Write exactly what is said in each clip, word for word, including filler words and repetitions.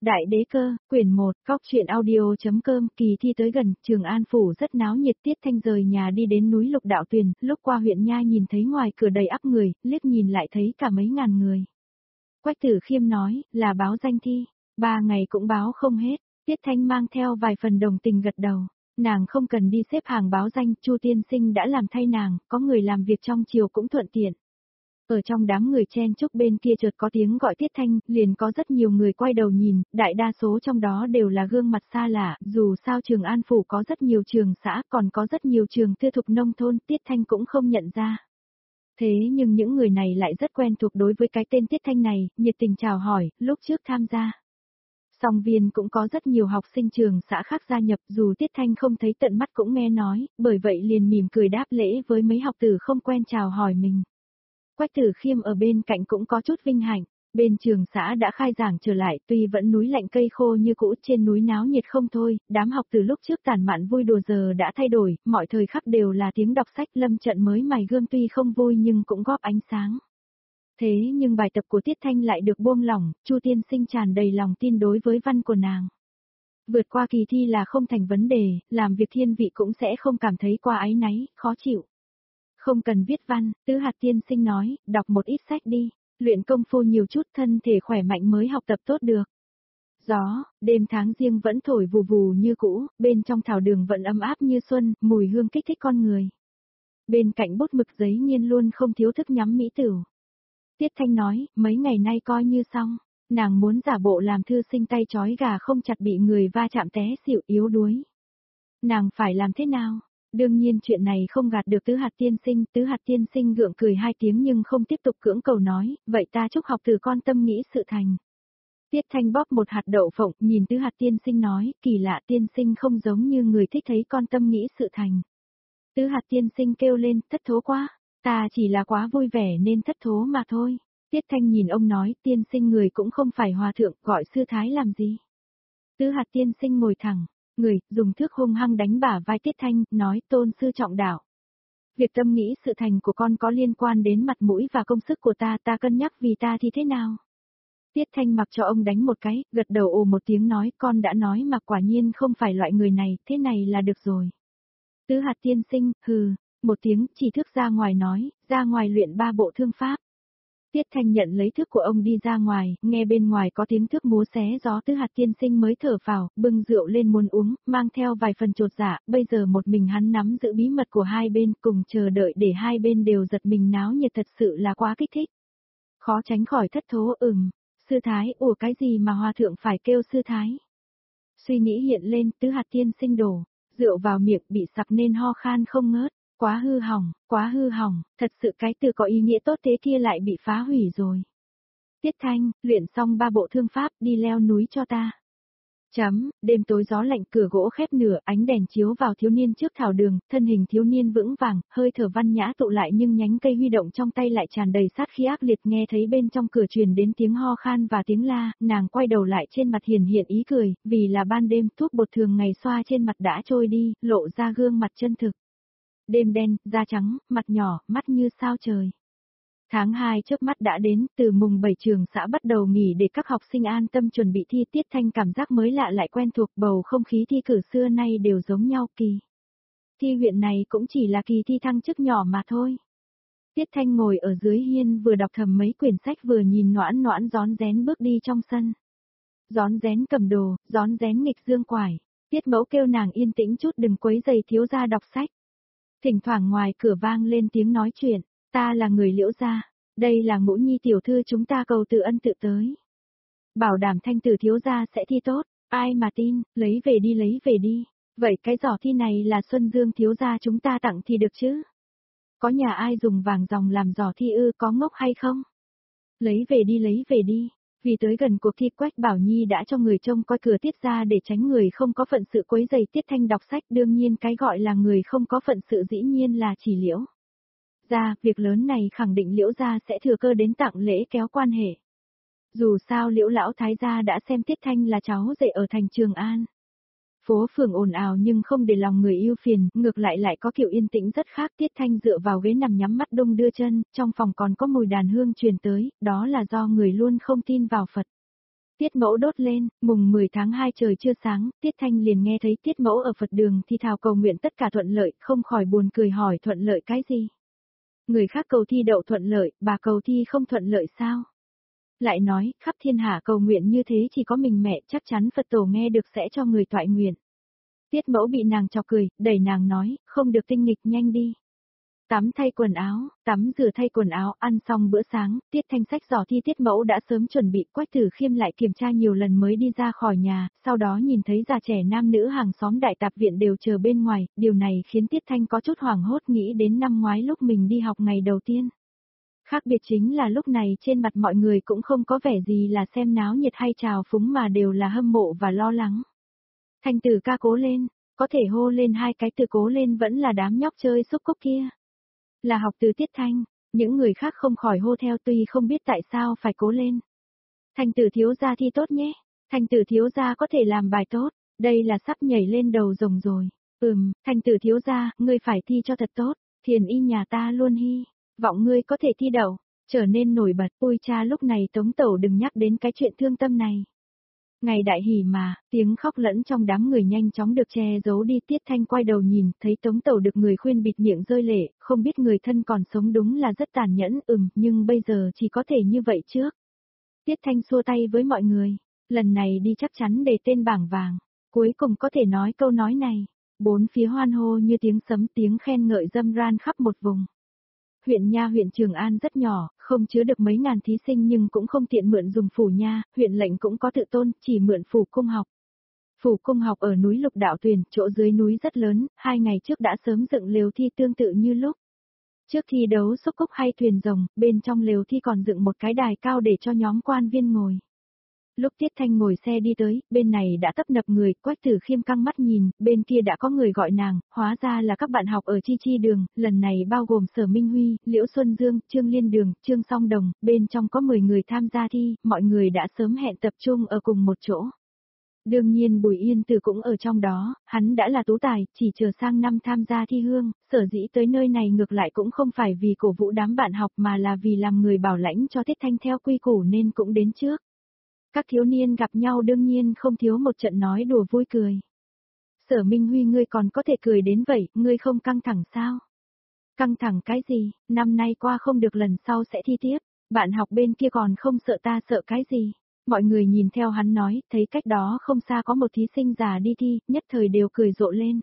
Đại đế cơ, quyển một, góc truyện audio.com, kỳ thi tới gần, Trường An Phủ rất náo nhiệt. Tiết Thanh rời nhà đi đến núi Lục Đạo Tuyền, lúc qua huyện Nha nhìn thấy ngoài cửa đầy ắp người, liếc nhìn lại thấy cả mấy ngàn người. Quách Tử Khiêm nói, là báo danh thi, ba ngày cũng báo không hết. Tiết Thanh mang theo vài phần đồng tình gật đầu, nàng không cần đi xếp hàng báo danh, Chu tiên sinh đã làm thay nàng, có người làm việc trong chiều cũng thuận tiện. Ở trong đám người chen chúc bên kia chợt có tiếng gọi Tiết Thanh, liền có rất nhiều người quay đầu nhìn, đại đa số trong đó đều là gương mặt xa lạ, dù sao Trường An Phủ có rất nhiều trường xã, còn có rất nhiều trường tư thục nông thôn, Tiết Thanh cũng không nhận ra. Thế nhưng những người này lại rất quen thuộc đối với cái tên Tiết Thanh này, nhiệt tình chào hỏi, lúc trước tham gia. Song viên cũng có rất nhiều học sinh trường xã khác gia nhập, dù Tiết Thanh không thấy tận mắt cũng nghe nói, bởi vậy liền mỉm cười đáp lễ với mấy học tử không quen chào hỏi mình. Quách Tử Khiêm ở bên cạnh cũng có chút vinh hạnh, bên trường xã đã khai giảng trở lại, tuy vẫn núi lạnh cây khô như cũ, trên núi náo nhiệt không thôi, đám học từ lúc trước tản mạn vui đùa giờ đã thay đổi, mọi thời khắc đều là tiếng đọc sách. Lâm Trận mới mài gươm tuy không vui nhưng cũng góp ánh sáng. Thế nhưng bài tập của Tiết Thanh lại được buông lỏng, Chu tiên sinh tràn đầy lòng tin đối với văn của nàng. Vượt qua kỳ thi là không thành vấn đề, làm việc thiên vị cũng sẽ không cảm thấy quá áy náy, khó chịu. Không cần viết văn, Tứ Hạt tiên sinh nói, đọc một ít sách đi, luyện công phu nhiều chút, thân thể khỏe mạnh mới học tập tốt được. Gió, đêm tháng riêng vẫn thổi vù vù như cũ, bên trong thảo đường vẫn ấm áp như xuân, mùi hương kích thích con người. Bên cạnh bút mực giấy nhiên luôn không thiếu thức nhắm mỹ tửu. Tiết Thanh nói, mấy ngày nay coi như xong, nàng muốn giả bộ làm thư sinh tay trói gà không chặt bị người va chạm té xỉu yếu đuối. Nàng phải làm thế nào? Đương nhiên chuyện này không gạt được Tứ Hạt tiên sinh, Tứ Hạt tiên sinh gượng cười hai tiếng nhưng không tiếp tục cưỡng cầu nói, vậy ta chúc học từ con tâm nghĩ sự thành. Tiết Thanh bóp một hạt đậu phộng, nhìn Tứ Hạt tiên sinh nói, kỳ lạ, tiên sinh không giống như người thích thấy con tâm nghĩ sự thành. Tứ Hạt tiên sinh kêu lên, thất thố quá, ta chỉ là quá vui vẻ nên thất thố mà thôi. Tiết Thanh nhìn ông nói, tiên sinh người cũng không phải hòa thượng, gọi sư thái làm gì. Tứ Hạt tiên sinh ngồi thẳng. Người, dùng thước hung hăng đánh bả vai Tiết Thanh, nói tôn sư trọng đạo. Việc tâm nghĩ sự thành của con có liên quan đến mặt mũi và công sức của ta, ta cân nhắc vì ta thì thế nào? Tiết Thanh mặc cho ông đánh một cái, gật đầu ồ một tiếng nói, con đã nói mà quả nhiên không phải loại người này, thế này là được rồi. Tứ Hạt tiên sinh, hừ, một tiếng, chỉ thước ra ngoài nói, ra ngoài luyện ba bộ thương pháp. Tiết Thanh nhận lấy thước của ông đi ra ngoài, nghe bên ngoài có tiếng thước múa xé gió. Tứ Hạt tiên sinh mới thở phào, bưng rượu lên muốn uống, mang theo vài phần chột dạ, bây giờ một mình hắn nắm giữ bí mật của hai bên, cùng chờ đợi để hai bên đều giật mình náo nhiệt, thật sự là quá kích thích. Khó tránh khỏi thất thố, ừm, sư thái, ủa cái gì mà hòa thượng phải kêu sư thái. Suy nghĩ hiện lên, Tứ Hạt tiên sinh đổ, rượu vào miệng bị sặc nên ho khan không ngớt. Quá hư hỏng, quá hư hỏng, thật sự cái từ có ý nghĩa tốt thế kia lại bị phá hủy rồi. Tiết Thanh, luyện xong ba bộ thương pháp, đi leo núi cho ta. Chấm, đêm tối gió lạnh, cửa gỗ khép nửa, ánh đèn chiếu vào thiếu niên trước thảo đường, thân hình thiếu niên vững vàng, hơi thở văn nhã tụ lại nhưng nhánh cây huy động trong tay lại tràn đầy sát khí ác liệt. Nghe thấy bên trong cửa truyền đến tiếng ho khan và tiếng la, nàng quay đầu lại, trên mặt hiển hiện ý cười, vì là ban đêm, thuốc bột thường ngày xoa trên mặt đã trôi đi, lộ ra gương mặt chân thực. Đêm đen, da trắng, mặt nhỏ, mắt như sao trời. Tháng hai chớp mắt đã đến, từ mùng bảy trường xã bắt đầu nghỉ để các học sinh an tâm chuẩn bị thi. Tiết Thanh cảm giác mới lạ lại quen thuộc, bầu không khí thi cử xưa nay đều giống nhau. Kỳ thi huyện này cũng chỉ là kỳ thi thăng chức nhỏ mà thôi. Tiết Thanh ngồi ở dưới hiên vừa đọc thầm mấy quyển sách vừa nhìn Noãn Noãn rón rén bước đi trong sân. Rón rén cầm đồ, rón rén nghịch dương quải. Tiết Mẫu kêu nàng yên tĩnh chút, đừng quấy rầy thiếu gia đọc sách. Thỉnh thoảng ngoài cửa vang lên tiếng nói chuyện, ta là người Liễu gia, đây là Ngũ Nhi tiểu thư, chúng ta cầu từ ân tự tới. Bảo đảm thanh tử thiếu gia sẽ thi tốt, ai mà tin, lấy về đi lấy về đi, vậy cái giỏ thi này là Xuân Dương thiếu gia chúng ta tặng thì được chứ? Có nhà ai dùng vàng ròng làm giỏ thi ư, có ngốc hay không? Lấy về đi lấy về đi. Vì tới gần cuộc thi, Quách Bảo Nhi đã cho người trông coi cửa Tiết ra để tránh người không có phận sự quấy rầy Tiết Thanh đọc sách. Đương nhiên cái gọi là người không có phận sự dĩ nhiên là chỉ Liễu gia, việc lớn này khẳng định Liễu gia sẽ thừa cơ đến tặng lễ kéo quan hệ. Dù sao Liễu lão thái gia đã xem Tiết Thanh là cháu rể ở thành Trường An. Phố phường ồn ào nhưng không để lòng người yêu phiền, ngược lại lại có kiểu yên tĩnh rất khác. Tiết Thanh dựa vào ghế nằm nhắm mắt đung đưa chân, trong phòng còn có mùi đàn hương truyền tới, đó là do người luôn không tin vào Phật. Tiết mẫu đốt lên, mùng mười tháng hai trời chưa sáng, Tiết Thanh liền nghe thấy Tiết mẫu ở Phật đường thì thào cầu nguyện tất cả thuận lợi, không khỏi buồn cười hỏi thuận lợi cái gì. Người khác cầu thi đậu thuận lợi, bà cầu thi không thuận lợi sao? Lại nói, khắp thiên hạ cầu nguyện như thế chỉ có mình mẹ, chắc chắn Phật tổ nghe được sẽ cho người toại nguyện. Tiết mẫu bị nàng chọc cười, đẩy nàng nói, không được tinh nghịch, nhanh đi. Tắm thay quần áo, tắm rửa thay quần áo, ăn xong bữa sáng, Tiết Thanh sách giỏ thi Tiết mẫu đã sớm chuẩn bị. Quách Tử Khiêm lại kiểm tra nhiều lần mới đi ra khỏi nhà, sau đó nhìn thấy già trẻ nam nữ hàng xóm đại tạp viện đều chờ bên ngoài, điều này khiến Tiết Thanh có chút hoảng hốt nghĩ đến năm ngoái lúc mình đi học ngày đầu tiên. Khác biệt chính là lúc này trên mặt mọi người cũng không có vẻ gì là xem náo nhiệt hay trào phúng mà đều là hâm mộ và lo lắng. Thanh Tử ca cố lên, có thể hô lên hai cái từ cố lên vẫn là đám nhóc chơi xúc cúc kia. Là học từ Tiết Thanh, những người khác không khỏi hô theo tuy không biết tại sao phải cố lên. Thanh Tử thiếu gia thi tốt nhé, Thanh Tử thiếu gia có thể làm bài tốt, đây là sắp nhảy lên đầu rồng rồi. Ừm, Thanh Tử thiếu gia, ngươi phải thi cho thật tốt, thiền y nhà ta luôn hy vọng ngươi có thể thi đậu, trở nên nổi bật. Ôi cha, lúc này Tống Tẩu đừng nhắc đến cái chuyện thương tâm này. Ngày đại hỉ mà, tiếng khóc lẫn trong đám người nhanh chóng được che giấu đi. Tiết Thanh quay đầu nhìn, thấy Tống Tẩu được người khuyên bịt miệng rơi lệ, không biết người thân còn sống đúng là rất tàn nhẫn, ừm, nhưng bây giờ chỉ có thể như vậy trước. Tiết Thanh xua tay với mọi người, lần này đi chắc chắn để tên bảng vàng, cuối cùng có thể nói câu nói này. Bốn phía hoan hô như tiếng sấm, tiếng khen ngợi râm ran khắp một vùng. Huyện Nha huyện Trường An rất nhỏ, không chứa được mấy ngàn thí sinh nhưng cũng không tiện mượn dùng phủ Nha, huyện lệnh cũng có tự tôn, chỉ mượn phủ cung học. Phủ cung học ở núi Lục Đạo Tuyền, chỗ dưới núi rất lớn, hai ngày trước đã sớm dựng lều thi tương tự như lúc trước thi đấu xúc cúc hay thuyền rồng, bên trong lều thi còn dựng một cái đài cao để cho nhóm quan viên ngồi. Lúc Tiết Thanh ngồi xe đi tới, bên này đã tấp nập người, Quách Tử Khiêm căng mắt nhìn, bên kia đã có người gọi nàng, hóa ra là các bạn học ở Chi Chi Đường, lần này bao gồm Sở Minh Huy, Liễu Xuân Dương, Trương Liên Đường, Trương Song Đồng, bên trong có mười người tham gia thi, mọi người đã sớm hẹn tập trung ở cùng một chỗ. Đương nhiên Bùi Yên Từ cũng ở trong đó, hắn đã là tú tài, chỉ chờ sang năm tham gia thi hương, sở dĩ tới nơi này ngược lại cũng không phải vì cổ vũ đám bạn học mà là vì làm người bảo lãnh cho Tiết Thanh theo quy củ nên cũng đến trước. Các thiếu niên gặp nhau đương nhiên không thiếu một trận nói đùa vui cười. Sở Minh Huy, ngươi còn có thể cười đến vậy, ngươi không căng thẳng sao? Căng thẳng cái gì, năm nay qua không được lần sau sẽ thi tiếp, bạn học bên kia còn không sợ ta sợ cái gì? Mọi người nhìn theo hắn nói, thấy cách đó không xa có một thí sinh già đi thi, nhất thời đều cười rộ lên.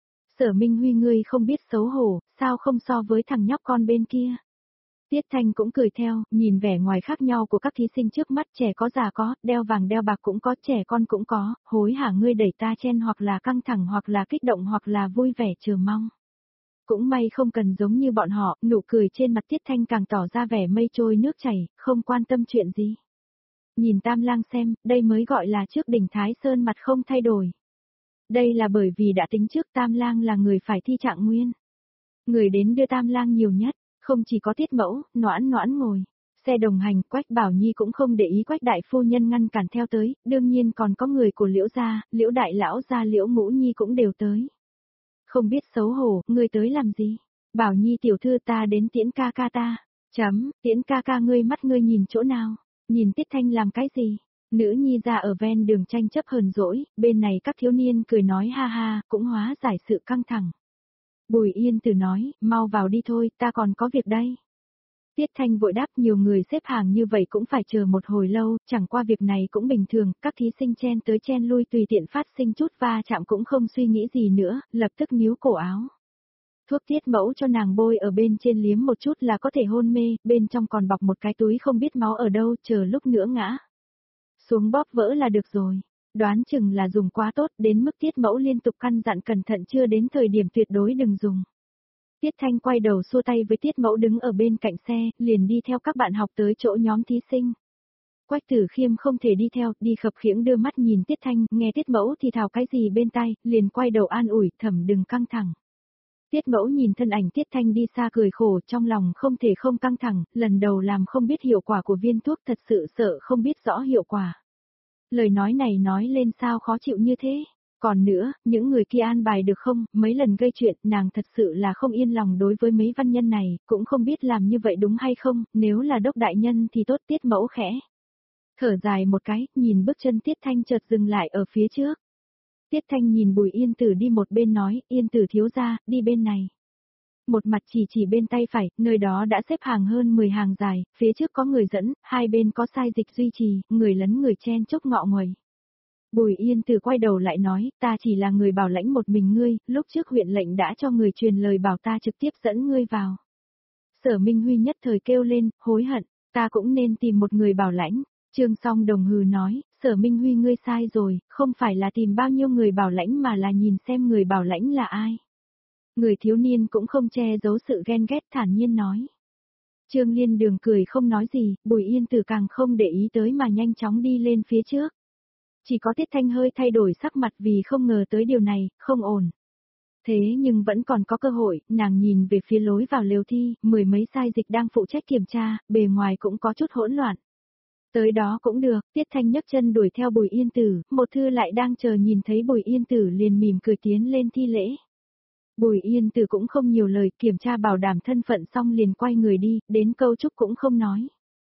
Sở Minh Huy, ngươi không biết xấu hổ, sao không so với thằng nhóc con bên kia? Tiết Thanh cũng cười theo, nhìn vẻ ngoài khác nhau của các thí sinh trước mắt, trẻ có già có, đeo vàng đeo bạc cũng có, trẻ con cũng có, hối hả ngươi đẩy ta chen hoặc là căng thẳng hoặc là kích động hoặc là vui vẻ chờ mong. Cũng may không cần giống như bọn họ, nụ cười trên mặt Tiết Thanh càng tỏ ra vẻ mây trôi nước chảy, không quan tâm chuyện gì. Nhìn Tam Lang xem, đây mới gọi là trước đỉnh Thái Sơn mặt không thay đổi. Đây là bởi vì đã tính trước Tam Lang là người phải thi trạng nguyên. Người đến đưa Tam Lang nhiều nhất. Không chỉ có Tiết Mẫu, Noãn Noãn ngồi, xe đồng hành, Quách Bảo Nhi cũng không để ý Quách đại phu nhân ngăn cản theo tới, đương nhiên còn có người của Liễu gia, Liễu đại lão gia, Liễu Ngũ Nhi cũng đều tới. Không biết xấu hổ, ngươi tới làm gì? Bảo Nhi tiểu thư, ta đến tiễn ca ca ta. Chấm, tiễn ca ca ngươi, mắt ngươi nhìn chỗ nào? Nhìn Tiết Thanh làm cái gì? Nữ nhi ra ở ven đường tranh chấp hờn dỗi, bên này các thiếu niên cười nói ha ha, cũng hóa giải sự căng thẳng. Bùi Yên Từ nói, mau vào đi thôi, ta còn có việc đây. Tiết Thanh vội đáp, nhiều người xếp hàng như vậy cũng phải chờ một hồi lâu, chẳng qua việc này cũng bình thường, các thí sinh chen tới chen lui tùy tiện phát sinh chút va chạm cũng không suy nghĩ gì nữa, lập tức níu cổ áo. Thuốc Tiết Mẫu cho nàng bôi ở bên trên liếm một chút là có thể hôn mê, bên trong còn bọc một cái túi không biết máu ở đâu, chờ lúc nữa ngã xuống bóp vỡ là được rồi. Đoán chừng là dùng quá tốt đến mức Tiết Mẫu liên tục căn dặn cẩn thận chưa đến thời điểm tuyệt đối đừng dùng. Tiết Thanh quay đầu xua tay với Tiết Mẫu đứng ở bên cạnh xe, liền đi theo các bạn học tới chỗ nhóm thí sinh. Quách Tử Khiêm không thể đi theo, đi khập khiễng đưa mắt nhìn Tiết Thanh, nghe Tiết Mẫu thì thào cái gì bên tai, liền quay đầu an ủi, Thẩm đừng căng thẳng. Tiết Mẫu nhìn thân ảnh Tiết Thanh đi xa cười khổ, trong lòng không thể không căng thẳng, lần đầu làm không biết hiệu quả của viên thuốc, thật sự sợ không biết rõ hiệu quả. Lời nói này nói lên sao khó chịu như thế. Còn nữa, những người kia an bài được không, mấy lần gây chuyện, nàng thật sự là không yên lòng đối với mấy văn nhân này, cũng không biết làm như vậy đúng hay không, nếu là đốc đại nhân thì tốt. Tiết Mẫu khẽ Thở dài một cái, nhìn bước chân Tiết Thanh chợt dừng lại ở phía trước. Tiết Thanh nhìn Bùi Yên Tử đi một bên nói, Yên Tử thiếu gia, đi bên này. Một mặt chỉ chỉ bên tay phải, nơi đó đã xếp hàng hơn mười hàng dài, phía trước có người dẫn, hai bên có sai dịch duy trì, người lấn người chen chúc ngọ nguậy. Bùi Yên Tử quay đầu lại nói, ta chỉ là người bảo lãnh một mình ngươi, lúc trước huyện lệnh đã cho người truyền lời bảo ta trực tiếp dẫn ngươi vào. Sở Minh Huy nhất thời kêu lên, hối hận, ta cũng nên tìm một người bảo lãnh. Trương Song Đồng hừ nói, Sở Minh Huy ngươi sai rồi, không phải là tìm bao nhiêu người bảo lãnh mà là nhìn xem người bảo lãnh là ai. Người thiếu niên cũng không che giấu sự ghen ghét thản nhiên nói. Trương Liên Đường cười không nói gì, Bùi Yên Tử càng không để ý tới mà nhanh chóng đi lên phía trước. Chỉ có Tiết Thanh hơi thay đổi sắc mặt vì không ngờ tới điều này, không ổn. Thế nhưng vẫn còn có cơ hội, nàng nhìn về phía lối vào lều thi, mười mấy sai dịch đang phụ trách kiểm tra, bề ngoài cũng có chút hỗn loạn. Tới đó cũng được, Tiết Thanh nhấc chân đuổi theo Bùi Yên Tử, một thư lại đang chờ nhìn thấy Bùi Yên Tử liền mỉm cười tiến lên thi lễ. Bùi Yên Tử cũng không nhiều lời, kiểm tra bảo đảm thân phận xong liền quay người đi, đến câu chúc cũng không nói.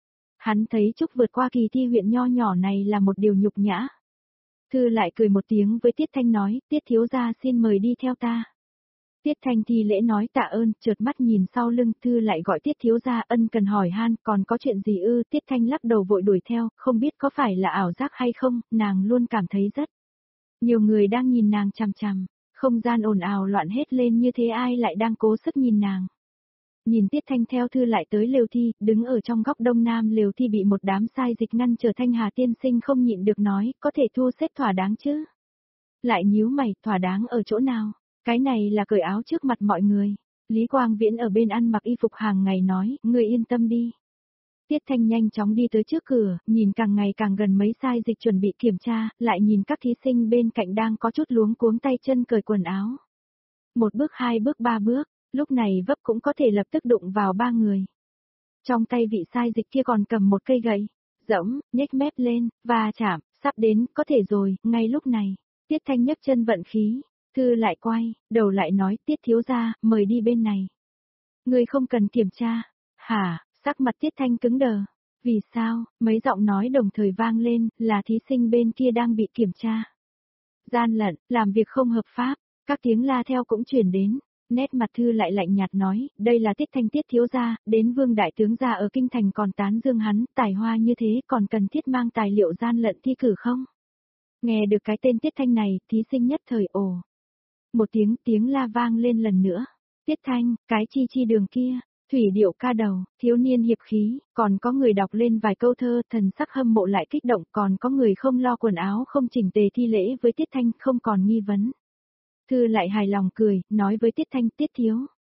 Hắn thấy chúc vượt qua kỳ thi huyện nho nhỏ này là một điều nhục nhã. Thư lại cười một tiếng với Tiết Thanh nói, Tiết thiếu gia xin mời đi theo ta. Tiết Thanh thi lễ nói tạ ơn, chợt mắt nhìn sau lưng, Thư lại gọi Tiết thiếu gia ân cần hỏi han, còn có chuyện gì ư, Tiết Thanh lắc đầu vội đuổi theo, không biết có phải là ảo giác hay không, nàng luôn cảm thấy rất. Nhiều người đang nhìn nàng chằm chằm, không gian ồn ào loạn hết lên như thế ai lại đang cố sức nhìn nàng. Nhìn Tiết Thanh theo Thư lại tới lều thi, đứng ở trong góc đông nam lều thi bị một đám sai dịch ngăn trở Thanh Hà tiên sinh không nhịn được nói, có thể thu xếp thỏa đáng chứ. Lại nhíu mày, thỏa đáng ở chỗ nào? Cái này là cởi áo trước mặt mọi người. Lý Quang Viễn ở bên ăn mặc y phục hàng ngày nói, ngươi yên tâm đi. Tiết Thanh nhanh chóng đi tới trước cửa, nhìn càng ngày càng gần mấy sai dịch chuẩn bị kiểm tra, lại nhìn các thí sinh bên cạnh đang có chút luống cuống tay chân cởi quần áo. Một bước hai bước ba bước, lúc này vấp cũng có thể lập tức đụng vào ba người. Trong tay vị sai dịch kia còn cầm một cây gậy, dẫm, nhếch mép lên, và chạm, sắp đến, có thể rồi, ngay lúc này. Tiết Thanh nhấc chân vận khí, Thư lại quay, đầu lại nói, Tiết thiếu gia, mời đi bên này. Người không cần kiểm tra. Hả, sắc mặt Tiết Thanh cứng đờ. Vì sao, mấy giọng nói đồng thời vang lên, là thí sinh bên kia đang bị kiểm tra. Gian lận, làm việc không hợp pháp, các tiếng la theo cũng chuyển đến. Nét mặt Thư lại lạnh nhạt nói, đây là Tiết Thanh Tiết thiếu gia, đến Vương đại tướng gia ở kinh thành còn tán dương hắn, tài hoa như thế còn cần thiết mang tài liệu gian lận thi cử không? Nghe được cái tên Tiết Thanh này, thí sinh nhất thời ồ. Một tiếng tiếng la vang lên lần nữa. Tiết Thanh, cái chi chi đường kia, thủy điệu ca đầu, thiếu niên hiệp khí, còn có người đọc lên vài câu thơ, thần sắc hâm mộ lại kích động, còn có người không lo quần áo không chỉnh tề thi lễ với Tiết Thanh, không còn nghi vấn. Thư lại hài lòng cười, nói với Tiết Thanh, Tiết thiếu.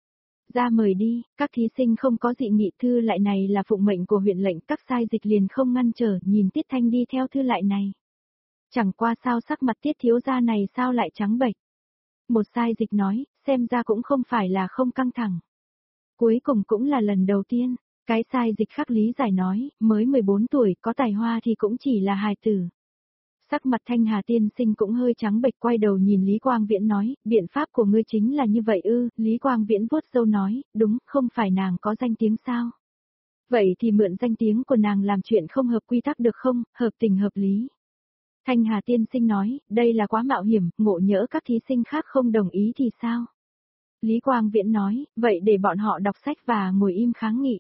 Ra mời đi, các thí sinh không có dị nghị. Thư lại này là phụng mệnh của huyện lệnh, các sai dịch liền không ngăn trở, nhìn Tiết Thanh đi theo Thư lại này. Chẳng qua sao sắc mặt Tiết thiếu gia này sao lại trắng bệch. Một sai dịch nói, xem ra cũng không phải là không căng thẳng. Cuối cùng cũng là lần đầu tiên, cái sai dịch khác lý giải nói, mới mười bốn tuổi, có tài hoa thì cũng chỉ là hài tử. Sắc mặt Thanh Hà tiên sinh cũng hơi trắng bệch, quay đầu nhìn Lý Quang Viễn nói, biện pháp của ngươi chính là như vậy ư, Lý Quang Viễn vuốt râu nói, đúng, không phải nàng có danh tiếng sao? Vậy thì mượn danh tiếng của nàng làm chuyện không hợp quy tắc được không, hợp tình hợp lý. Thanh Hà tiên sinh nói, đây là quá mạo hiểm, ngộ nhỡ các thí sinh khác không đồng ý thì sao? Lý Quang Viễn nói, vậy để bọn họ đọc sách và ngồi im kháng nghị.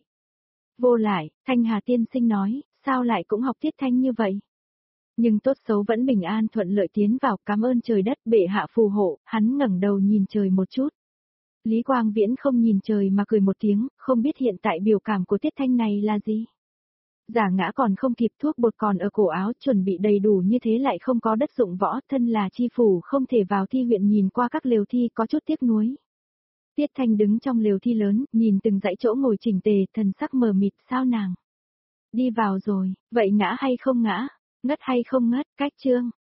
Vô lại, Thanh Hà tiên sinh nói, sao lại cũng học Tiết Thanh như vậy? Nhưng tốt xấu vẫn bình an thuận lợi tiến vào, cảm ơn trời đất bệ hạ phù hộ, hắn ngẩng đầu nhìn trời một chút. Lý Quang Viễn không nhìn trời mà cười một tiếng, không biết hiện tại biểu cảm của Tiết Thanh này là gì. Giả ngã còn không kịp, thuốc bột còn ở cổ áo, chuẩn bị đầy đủ như thế lại không có đất dụng võ, thân là chi phủ không thể vào thi huyện, nhìn qua các lều thi có chút tiếc nuối. Tiết Thanh đứng trong lều thi lớn, nhìn từng dãy chỗ ngồi chỉnh tề, thần sắc mờ mịt, sao nàng đi vào rồi, vậy ngã hay không ngã, ngất hay không ngất, cách chương.